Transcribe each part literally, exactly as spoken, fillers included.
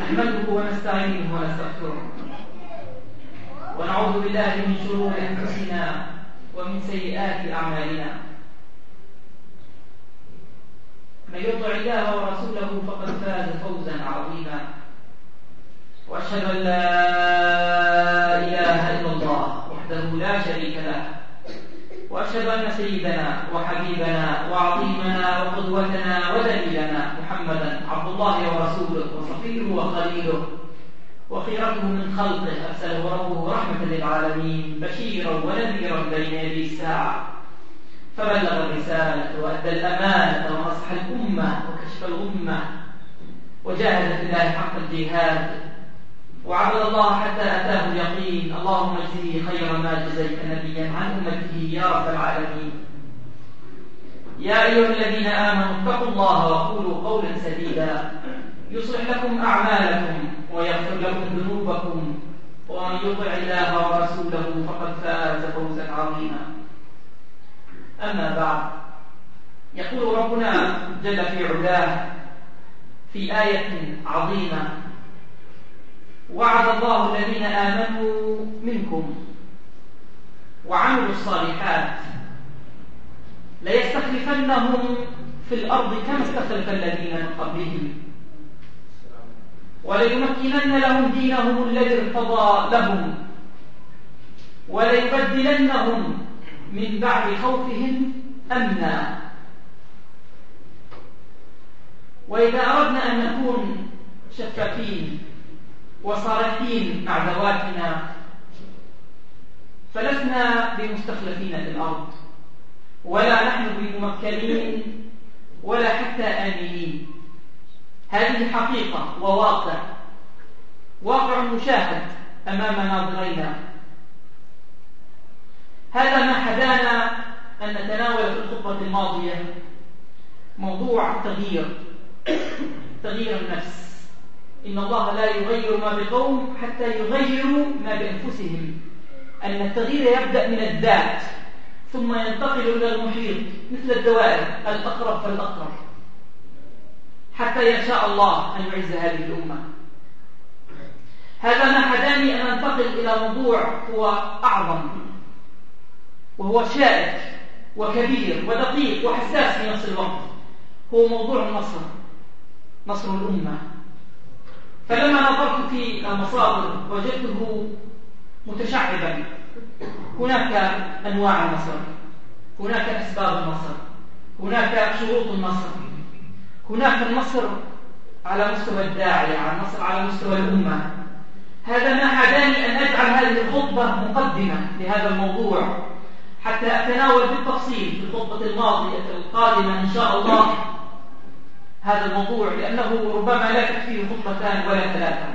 نحمده ونستعينه ونستغفره ونعوذ بالله من شرور أنفسنا ومن سيئات أعمالنا. من يطع الله ورسوله فقد فاز فوزا عظيما، وأشهد أن لا إله إلا الله وحده لا شريك له، وأشهد أن سيدنا وحبيبنا وعظيمنا وقدوتنا ودليلنا محمدا عبد الله ورسوله وصفيه وخليله وخيرته من خلقه، أرسله ربه رحمة للعالمين بشيرا ونذيرا بين يدي الساعة، فبلغ الرسالة وأدى الأمانة ونصح الأمة وكشف الغمة وجاهد في الله حق الجهاد وعبد الله حتى أتاه اليقين. اللهم اجزه خير ما جزيت نبيا عن أمته يا رب العالمين. يا أيها الذين آمنوا اتقوا الله وقولوا قولا سديدا يصلح لكم أعمالكم ويغفر لكم ذنوبكم، ومن يطع الله ورسوله فقد فاز فوزا عظيما. أما بعد، يقول ربنا جل في علاه في آية عظيمة: وعد الله الذين آمنوا منكم وعملوا الصالحات ليستخلفنهم في الأرض كما استخلف الذين من قبلهم وليمكنن لهم دينهم الذي ارتضى لهم وليبدلنهم من بعد خوفهم أمنا. وإذا أردنا أن نكون شفافين وصارحين مع ذواتنا فلسنا بمستخلفين في الأرض، ولا نحن بممكنين ولا حتى آمنين. هذه حقيقة وواقع، واقع مشاهد أمام ناظرينا. هذا ما حدانا أن نتناول في الخطبة الماضية موضوع التغيير، تغيير النفس. إن الله لا يغير ما بقوم حتى يغيروا ما بأنفسهم. أن التغيير يبدأ من الذات ثم ينتقل إلى المحيط مثل الدوائر، الأقرب فالأقرب، حتى يشاء الله أن يعز هذه الأمة. هذا ما حداني أن أنتقل إلى موضوع هو أعظم وهو شائك وكبير ودقيق وحساس في نفس الوقت، هو موضوع النصر، نصر الأمة. فلما نظرت في المصادر وجدته متشعبا. هناك أنواع النصر، هناك أسباب النصر، هناك شروط النصر، هناك النصر على مستوى الداعية، على النصر على مستوى الأمة. هذا ما حداني أن أجعل هذه الخطبة مقدمة لهذا الموضوع حتى أتناول بالتفصيل في الخطبة الماضية القادمة إن شاء الله هذا الموضوع، لأنه ربما لا تكفيه خطبتان ولا ثلاثة.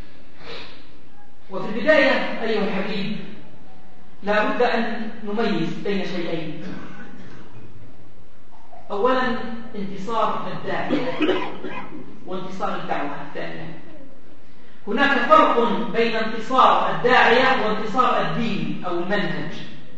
وفي البداية أيها الحبيب، لا بد أن نميز بين شيئين. أولا انتصار الداعية وانتصار الدعوة الثانية. هناك فرق بين انتصار الداعية وانتصار الدين أو المنهج.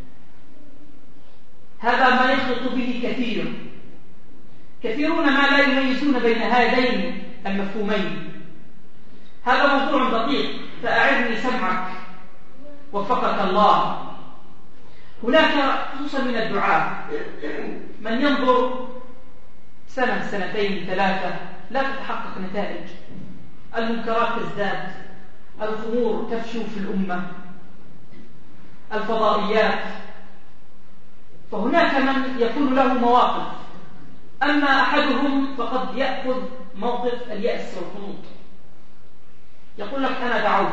هذا ما يخلط به كثير كثيرون ما لا يميزون بين هذين المفهومين. هذا موضوع دقيق، فأعرني سمعك وفقك الله. هناك خصوصا من الدعاة من ينظر سنة سنتين ثلاثة لا تتحقق نتائج، المنكرات تزداد، الخمور تفشو في الأمة، الفضائيات. فهناك من يكون له مواقف، أما أحدهم فقد يأخذ موقف اليأس والقنوط، يقول لك أنا دعوت،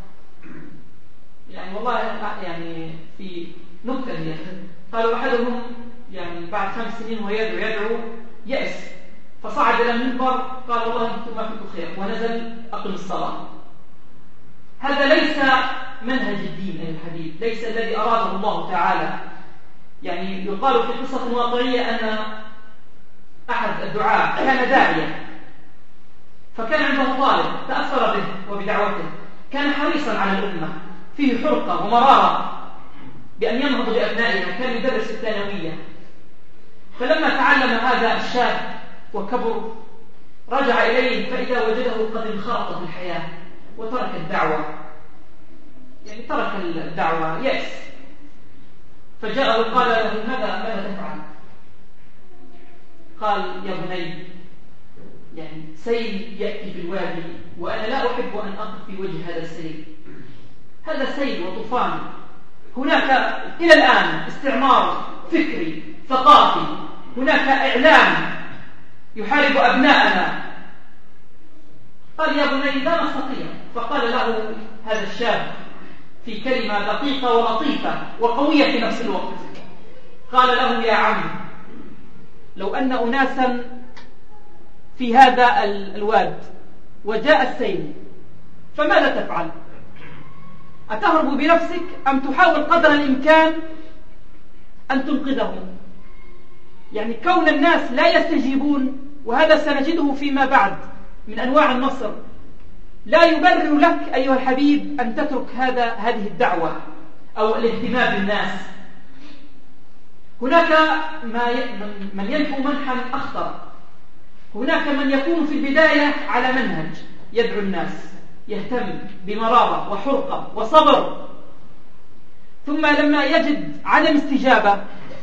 يعني والله يعني في نكتة هي قالوا أحدهم يعني بعد خمس سنين ويدعو يدعو يأس، فصعد إلى المنبر قال والله أنتم ما فيكم خير، ونزل أقم الصلاة. هذا ليس منهج الدين أيها الحبيب، ليس الذي أراده الله تعالى. يعني يقال في قصة واقعية أن أحد الدعاة كان داعية، فكان عنده طالب تأثر به وبدعوته، كان حريصا على الأمة، فيه حرقة ومرارة بأن ينهض لأبنائها، كان يدرس الثانوية. فلما تعلم هذا الشاب وكبر رجع إليه فإذا وجده قد انخرط في الحياة وترك الدعوة، يعني ترك الدعوة يأس. فجاء وقال له: ماذا ماذا تفعل؟ قال: يا بني، يعني سيل يأتي في الوادي وأنا لا أحب أن أقف في وجه هذا السيل. هذا سيل وطوفان، هناك إلى الآن استعمار فكري ثقافي، هناك إعلام يحارب أبناءنا. قال: يا بني لا نستطيع. فقال له هذا الشاب في كلمة دقيقة ولطيفة وقوية في نفس الوقت، قال له: يا عم، لو أن أناسا في هذا الواد وجاء السيل فماذا تفعل؟ أتهرب بنفسك أم تحاول قدر الإمكان أن تنقذهم؟ يعني كون الناس لا يستجيبون، وهذا سنجده فيما بعد من أنواع النصر، لا يبرر لك أيها الحبيب أن تترك هذا هذه الدعوة أو الاهتمام بالناس. هناك ما من ينفو منحا أخطر. هناك من يكون في البداية على منهج يدعو الناس، يهتم بمرارة وحرقة وصبر، ثم لما يجد عدم استجابة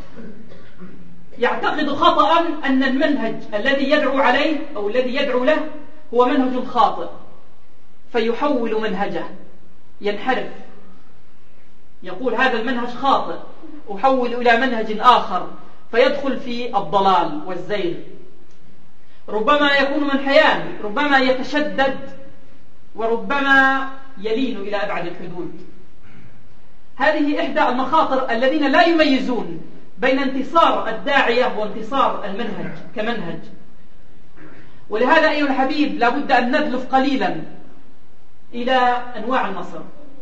يعتقد خطأ أن المنهج الذي يدعو عليه أو الذي يدعو له هو منهج خاطئ، فيحول منهجه، ينحرف، يقول هذا المنهج خاطئ، أحول إلى منهج آخر، فيدخل في الضلال والزيغ. ربما يكون منحيان، ربما يتشدد، وربما يلين إلى أبعد الحدود. هذه إحدى المخاطر الذين لا يميزون بين انتصار الداعية وانتصار المنهج كمنهج. ولهذا أيها الحبيب لابد أن ندلف قليلا إلى أنواع النصر.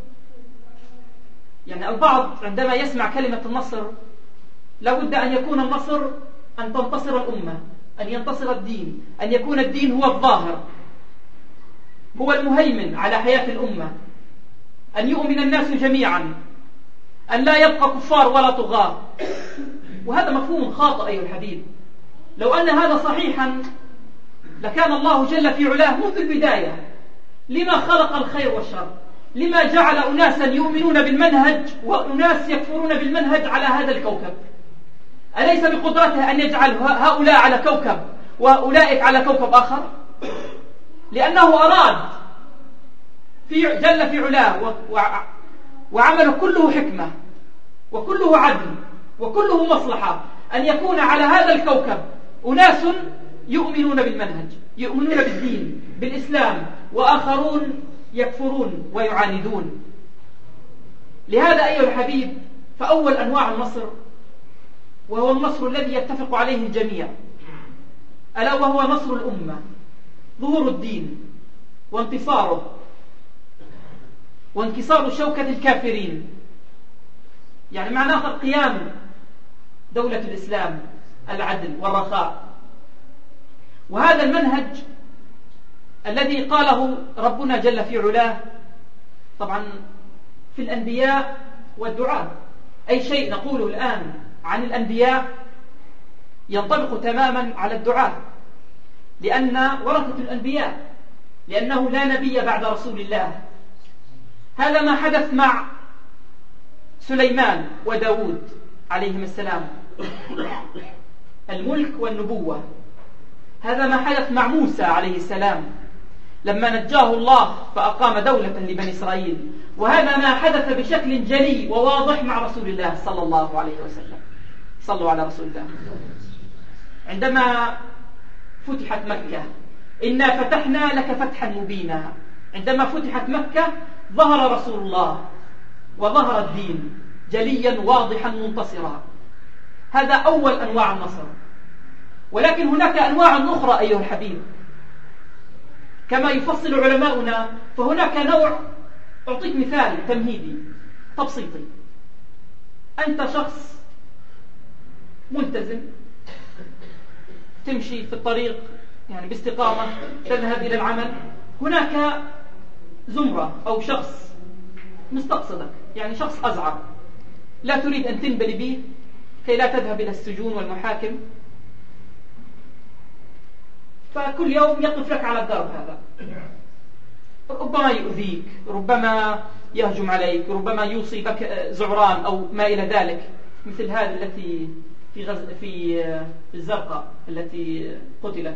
يعني البعض عندما يسمع كلمة النصر لابد أن يكون النصر أن تنتصر الأمة، أن ينتصر الدين، أن يكون الدين هو الظاهر، هو المهيمن على حياة الأمة، أن يؤمن الناس جميعا، أن لا يبقى كفار ولا طغاة. وهذا مفهوم خاطئ أيها الحبيب. لو أن هذا صحيحا لكان الله جل في علاه منذ البداية لما خلق الخير والشر، لما جعل أناسا يؤمنون بالمنهج وأناس يكفرون بالمنهج على هذا الكوكب. أليس بقدرته أن يجعل هؤلاء على كوكب وأولئك على كوكب آخر؟ لأنه أراد في جل في علاه وعمله كله حكمة وكله عدل وكله مصلحة أن يكون على هذا الكوكب أناس يؤمنون بالمنهج، يؤمنون بالدين بالإسلام، وآخرون يكفرون ويعاندون. لهذا أيها الحبيب فأول أنواع النصر وهو النصر الذي يتفق عليه الجميع، ألا وهو نصر الأمة، ظهور الدين وانتصاره وانكسار شوكة الكافرين، يعني معناه قيام دولة الإسلام، العدل والرخاء. وهذا المنهج الذي قاله ربنا جل في علاه طبعا في الأنبياء والدعاة، أي شيء نقوله الآن عن الأنبياء ينطبق تماما على الدعاة، لأن ورثة الأنبياء، لأنه لا نبي بعد رسول الله. هذا ما حدث مع سليمان وداود عليهم السلام، الملك والنبوة. هذا ما حدث مع موسى عليه السلام لما نجاه الله فأقام دولة لبني إسرائيل. وهذا ما حدث بشكل جلي وواضح مع رسول الله صلى الله عليه وسلم. صلوا على رسول الله. عندما فتحت مكة، إنا فتحنا لك فتحا مبينا، عندما فتحت مكة ظهر رسول الله وظهر الدين جليا واضحا منتصرا. هذا أول أنواع النصر. ولكن هناك أنواع أخرى أيها الحبيب كما يفصل علماؤنا. فهناك نوع، أعطيك مثال تمهيدي تبسيطي. أنت شخص ملتزم، تمشي في الطريق يعني باستقامة، تذهب إلى العمل، هناك زمرة أو شخص مستقصدك، يعني شخص أزعر لا تريد أن تنبلي به كي لا تذهب إلى السجون والمحاكم، فكل يوم يقف لك على الدرب هذا، ربما يؤذيك، ربما يهجم عليك، ربما يصيبك زعران أو ما إلى ذلك، مثل هذه التي في غز... في الزرقاء التي قتلت.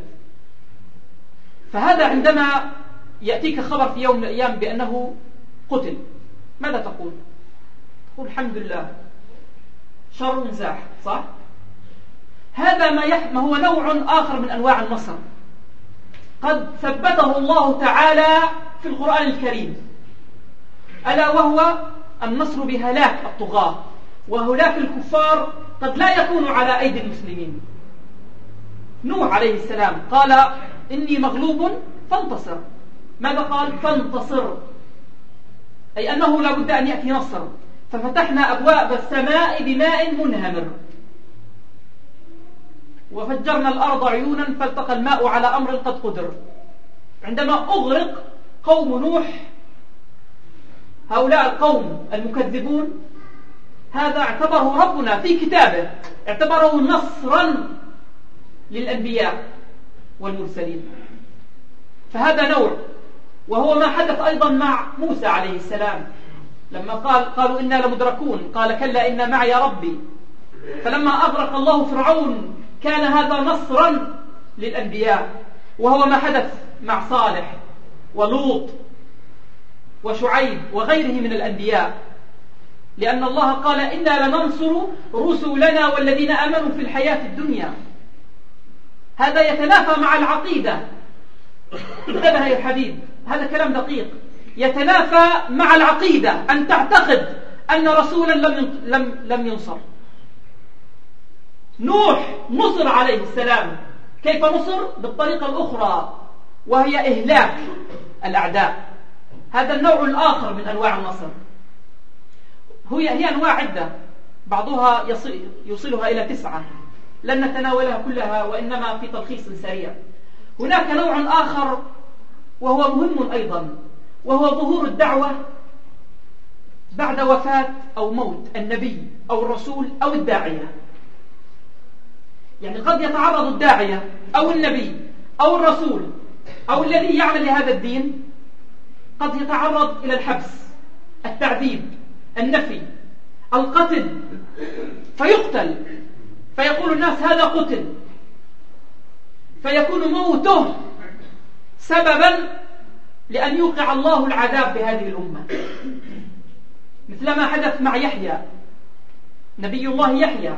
فهذا عندما يأتيك خبر في يوم من الأيام بأنه قتل، ماذا تقول؟ تقول الحمد لله، شر زاح، صح؟ هذا ما, يح... ما هو نوع آخر من أنواع النصر قد ثبته الله تعالى في القرآن الكريم، ألا وهو النصر بهلاك الطغاة وهلاك الكفار قد لا يكون على أيدي المسلمين. نوح عليه السلام قال إني مغلوب فانتصر. ماذا قال؟ فانتصر، أي أنه لا بد أن يأتي نصر. ففتحنا أبواب السماء بماء منهمر وفجرنا الأرض عيونا فالتقى الماء على أمر قد قدر. عندما أغرق قوم نوح، هؤلاء القوم المكذبون، هذا اعتبره ربنا في كتابه، اعتبره نصرا للأنبياء والمرسلين. فهذا نوع. وهو ما حدث أيضا مع موسى عليه السلام لما قال قالوا إنا لمدركون، قال كلا إن معي ربي. فلما أغرق الله فرعون كان هذا نصرا للأنبياء. وهو ما حدث مع صالح ولوط وشعيب وغيره من الأنبياء، لأن الله قال إنا لننصر رسلنا والذين آمنوا في الحياة الدنيا. هذا يتنافى مع العقيدة. انتبه يا حبيب، هذا كلام دقيق. يتنافى مع العقيدة أن تعتقد أن رسولا لم لم لم ينصر. نوح نصر عليه السلام، كيف نصر؟ بالطريقة الأخرى وهي إهلاك الأعداء. هذا النوع الآخر من أنواع النصر. هي هي أنواع عدة، بعضها يصل يوصلها إلى تسعة، لن نتناولها كلها وإنما في تلخيص سريع. هناك نوع آخر وهو مهم أيضا، وهو ظهور الدعوة بعد وفاة أو موت النبي أو الرسول أو الداعية. يعني قد يتعرض الداعية أو النبي أو الرسول أو الذي يعمل لهذا الدين، قد يتعرض إلى الحبس، التعذيب، النفي، القتل، فيقتل، فيقول الناس هذا قتل، فيكون موته سببا لأن يوقع الله العذاب بهذه الأمة، مثل ما حدث مع يحيى نبي الله يحيى،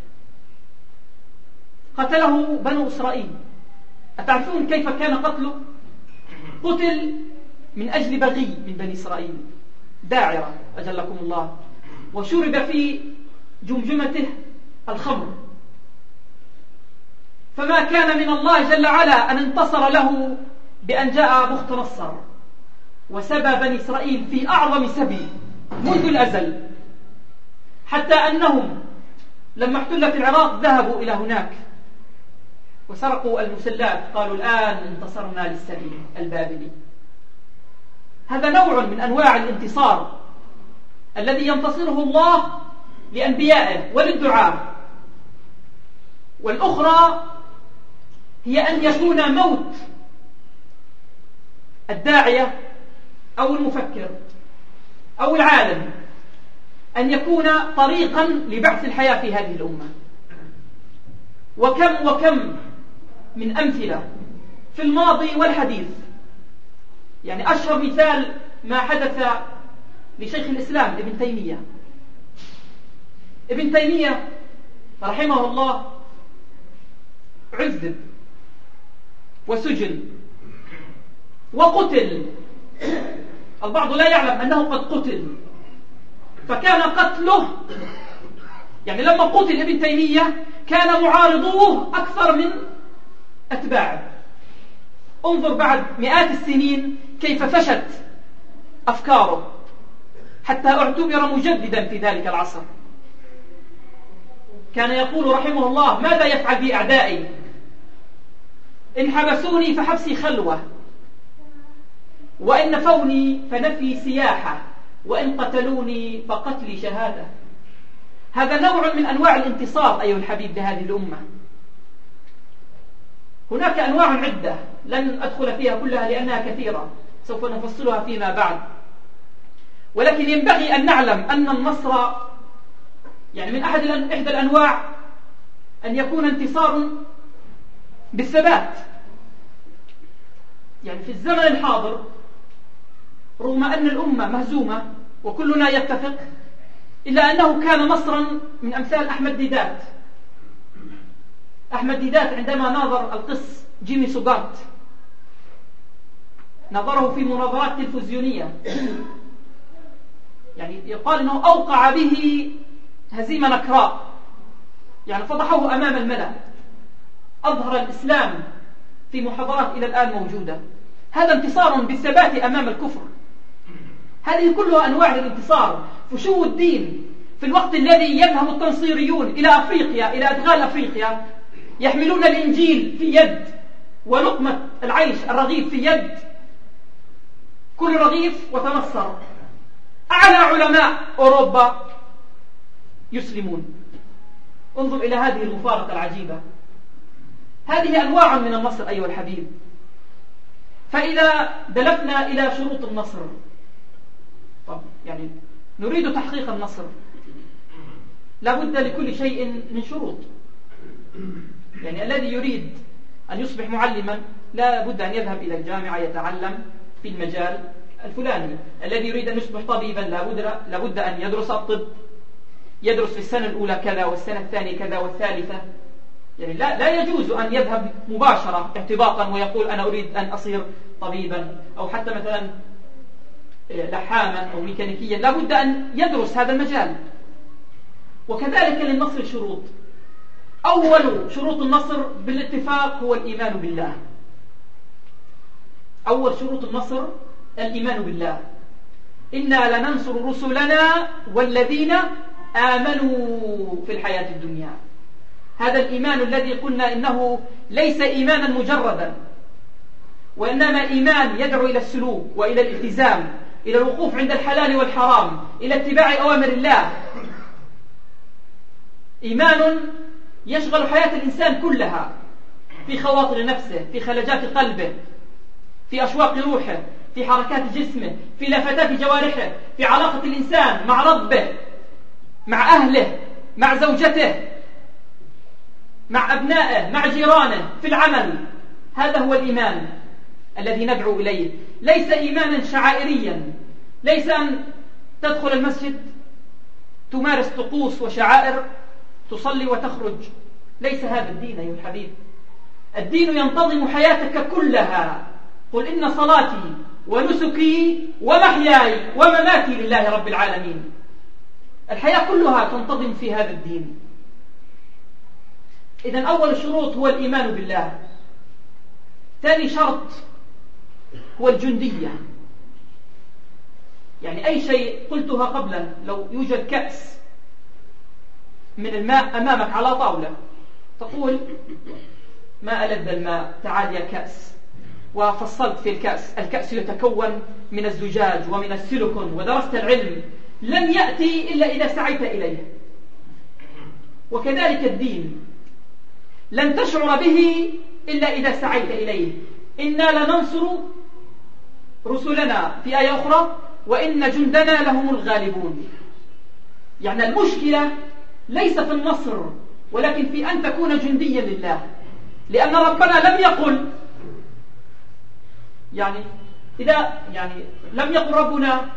قتله بنو إسرائيل. أتعرفون كيف كان قتله؟ قتل من أجل بغي من بني إسرائيل، داعرة أجلكم الله، وشرب في جمجمته الخمر، فما كان من الله جل وعلا أن انتصر له بأن جاء بخت نصر وسبى بني إسرائيل في أعظم سبي منذ الأزل، حتى أنهم لما احتلت العراق ذهبوا إلى هناك وسرقوا المسلات، قالوا الآن انتصرنا للسبي البابلي. هذا نوع من أنواع الانتصار الذي ينتصره الله لأنبيائه وللدعاء. والأخرى هي أن يكون موت الداعية أو المفكر أو العالم أن يكون طريقا لبعث الحياة في هذه الأمة. وكم وكم من أمثلة في الماضي والحديث. يعني أشهر مثال ما حدث لشيخ الإسلام ابن تيمية. ابن تيمية رحمه الله عذب وسجن وقتل. البعض لا يعلم أنه قد قتل، فكان قتله، يعني لما قتل ابن تيمية كان معارضوه أكثر من أتباعه. انظر بعد مئات السنين كيف فشت أفكاره حتى اعتبر مجددا في ذلك العصر. كان يقول رحمه الله ماذا يفعل بي أعدائي؟ إن حبسوني فحبسي خلوة، وإن نفوني فنفي سياحة، وإن قتلوني فقتلي شهادة. هذا نوع من أنواع الانتصار أيها الحبيب لهذه الأمة. هناك أنواع عدة لن أدخل فيها كلها لأنها كثيرة، سوف نفصلها فيما بعد. ولكن ينبغي أن نعلم أن النصر يعني من أحد إحدى الأنواع أن يكون انتصار بالثبات. يعني في الزمن الحاضر رغم أن الأمة مهزومة وكلنا يتفق، إلا أنه كان نصرا من أمثال أحمد ديدات. أحمد ديدات عندما ناظر القس جيمي سوغارت، نظره في مناظرات تلفزيونية، يعني يقال أنه أوقع به هزيمة نكراء، يعني فضحه أمام الملأ، أظهر الإسلام في محاضرات إلى الآن موجودة. هذا انتصار بالثبات أمام الكفر. هذه كلها أنواع الانتصار. فشو الدين في الوقت الذي يذهب التنصيريون إلى أفريقيا، إلى أدغال أفريقيا، يحملون الإنجيل في يد ولقمة العيش الرغيف في يد، كل رغيف وتنصر. أعلى علماء أوروبا يسلمون. انظر إلى هذه المفارقة العجيبة. هذه أنواع من النصر أيها الحبيب. فإذا دلفنا إلى شروط النصر، طب يعني نريد تحقيق النصر، لا بد لكل شيء من شروط. يعني الذي يريد أن يصبح معلما لا بد أن يذهب إلى الجامعة يتعلم في المجال الفلاني. الذي يريد أن يصبح طبيبا لا بد أن يدرس الطب، يدرس في السنة الأولى كذا والسنة الثانية كذا والثالثة. يعني لا, لا يجوز أن يذهب مباشرة اعتباطا ويقول أنا أريد أن أصير طبيبا، أو حتى مثلا لحاما أو ميكانيكيا. لا بد أن يدرس هذا المجال. وكذلك للنصر شروط. أول شروط النصر بالاتفاق هو الإيمان بالله. أول شروط النصر الإيمان بالله. إنا لننصر رسلنا والذين آمنوا في الحياة الدنيا. هذا الإيمان الذي قلنا إنه ليس إيمانا مجردا، وإنما إيمان يدعو إلى السلوك وإلى الالتزام، إلى الوقوف عند الحلال والحرام، إلى اتباع أوامر الله. إيمان يشغل حياة الإنسان كلها، في خواطر نفسه، في خلجات قلبه، في أشواق روحه، في حركات جسمه، في لفتات جوارحه، في علاقة الإنسان مع ربه، مع أهله، مع زوجته، مع أبنائه، مع جيرانه، في العمل. هذا هو الإيمان الذي ندعو إليه. ليس إيمانا شعائريا، ليس أن تدخل المسجد تمارس طقوس وشعائر تصلي وتخرج. ليس هذا الدين أيها الحبيب. الدين ينتظم حياتك كلها. قل إن صلاتي ونسكي ومحياي ومماتي لله رب العالمين. الحياة كلها تنتظم في هذا الدين. إذن أول الشروط هو الإيمان بالله. ثاني شرط هو الجندية. يعني أي شيء قلتها قبلا، لو يوجد كأس من الماء أمامك على طاولة، تقول ما ألذ الماء، تعال يا كأس، وفصلت في الكأس. الكأس يتكون من الزجاج ومن السيليكون، ودرست العلم، لن يأتي إلا إذا سعيت إليه. وكذلك الدين لن تشعر به إلا إذا سعيت إليه. إنا لننصر رسلنا في آية أخرى وإن جندنا لهم الغالبون. يعني المشكلة ليس في النصر، ولكن في أن تكون جنديا لله. لأن ربنا لم يقل، يعني إذا يعني لم يقل ربنا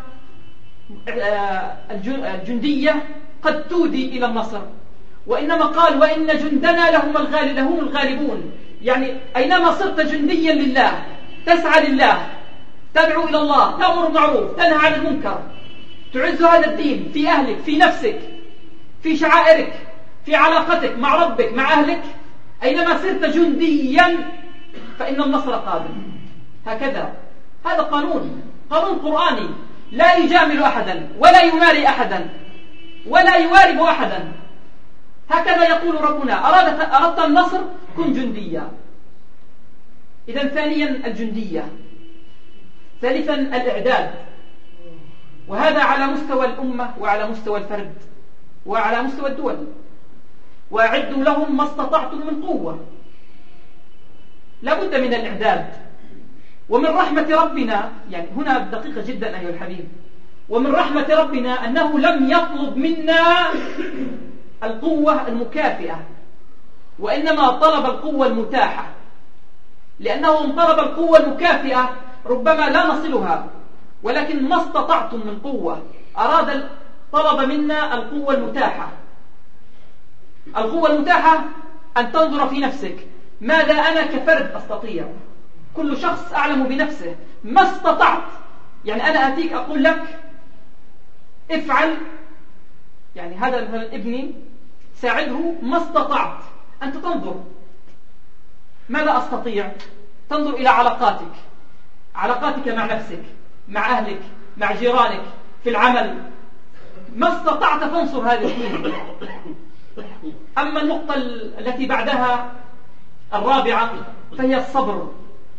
الجندية قد تودي إلى النصر، وإنما قال وإن جندنا لهم الغالبون. يعني أينما صرت جنديا لله، تسعى لله، تدعو إلى الله، تأمر بالمعروف، تنهى عن المنكر، تعز هذا الدين في أهلك، في نفسك، في شعائرك، في علاقتك مع ربك، مع أهلك، أينما صرت جنديا فإن النصر قادم. هكذا، هذا قانون قانون قرآني لا يجامل أحدا ولا يماري أحدا ولا يوارب أحدا. هكذا يقول ربنا: أردت, أردت النصر كن جنديا. إذن ثانيا الجندية. ثالثا الإعداد، وهذا على مستوى الأمة وعلى مستوى الفرد وعلى مستوى الدول. وأعدوا لهم ما استطعتم من قوة. لا بد من الإعداد. ومن رحمة ربنا، يعني هنا دقيقة جدا أيها الحبيب، ومن رحمة ربنا أنه لم يطلب منا القوة المكافئة، وإنما طلب القوة المتاحة، لأنه إن طلب القوة المكافئة ربما لا نصلها، ولكن ما استطعتم من قوة، أراد طلب منا القوة المتاحة. القوة المتاحة أن تنظر في نفسك، ماذا أنا كفرد أستطيع؟ كل شخص أعلم بنفسه، ما استطعت، يعني أنا أتيك أقول لك افعل، يعني هذا مثلا ابني ساعده، ما استطعت، أنت تنظر ماذا أستطيع؟ تنظر إلى علاقاتك، علاقاتك مع نفسك، مع أهلك، مع جيرانك، في العمل، ما استطعت تنصر هذه الدين. أما النقطة التي بعدها الرابعة فهي الصبر.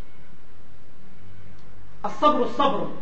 الصبر الصبر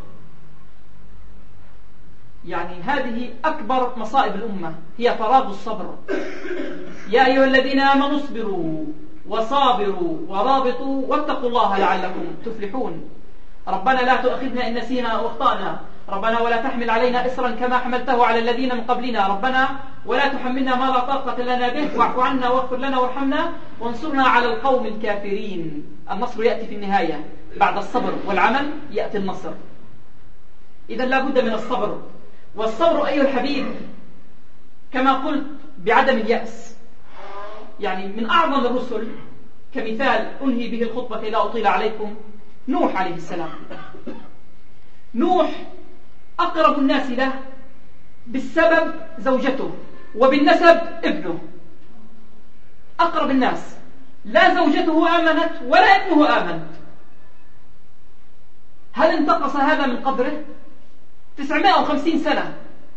يعني هذه أكبر مصائب الأمة، هي فراغ الصبر. يا أيها الذين آمنوا اصبروا وصابروا ورابطوا واتقوا الله لعلكم تفلحون. ربنا لا تؤاخذنا إن نسينا أو أخطأنا، ربنا ولا تحمل علينا إصرا كما حملته على الذين من قبلنا، ربنا ولا تحملنا ما لا طاقة لنا به، واعف عنا واغفر لنا وارحمنا وانصرنا على القوم الكافرين. النصر يأتي في النهاية، بعد الصبر والعمل يأتي النصر. إذا لا بد من الصبر. والصبر أيها الحبيب كما قلت بعدم اليأس. يعني من أعظم الرسل كمثال أنهي به الخطبة كي لا أطيل عليكم، نوح عليه السلام. نوح أقرب الناس له بالسبب زوجته، وبالنسب ابنه، أقرب الناس. لا زوجته آمنت ولا ابنه آمن. هل انتقص هذا من قدره؟ تسعمائة وخمسين سنة.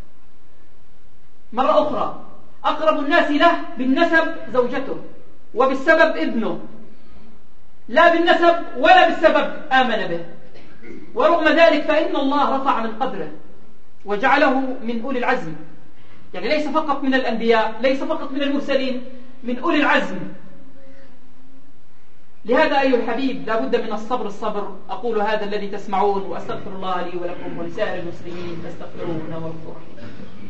مرة أخرى أقرب الناس له بالنسب زوجته، وبالسبب ابنه، لا بالنسب ولا بالسبب آمن به. ورغم ذلك فإن الله رفع من قدره وجعله من أولي العزم، يعني ليس فقط من الأنبياء، ليس فقط من المرسلين، من أولي العزم. لهذا أيها الحبيب لا بد من الصبر الصبر. أقول هذا الذي تسمعون، وأستغفر الله لي ولكم ولسائر المسلمين فاستغفروه إنه هو الغفور الرحيم.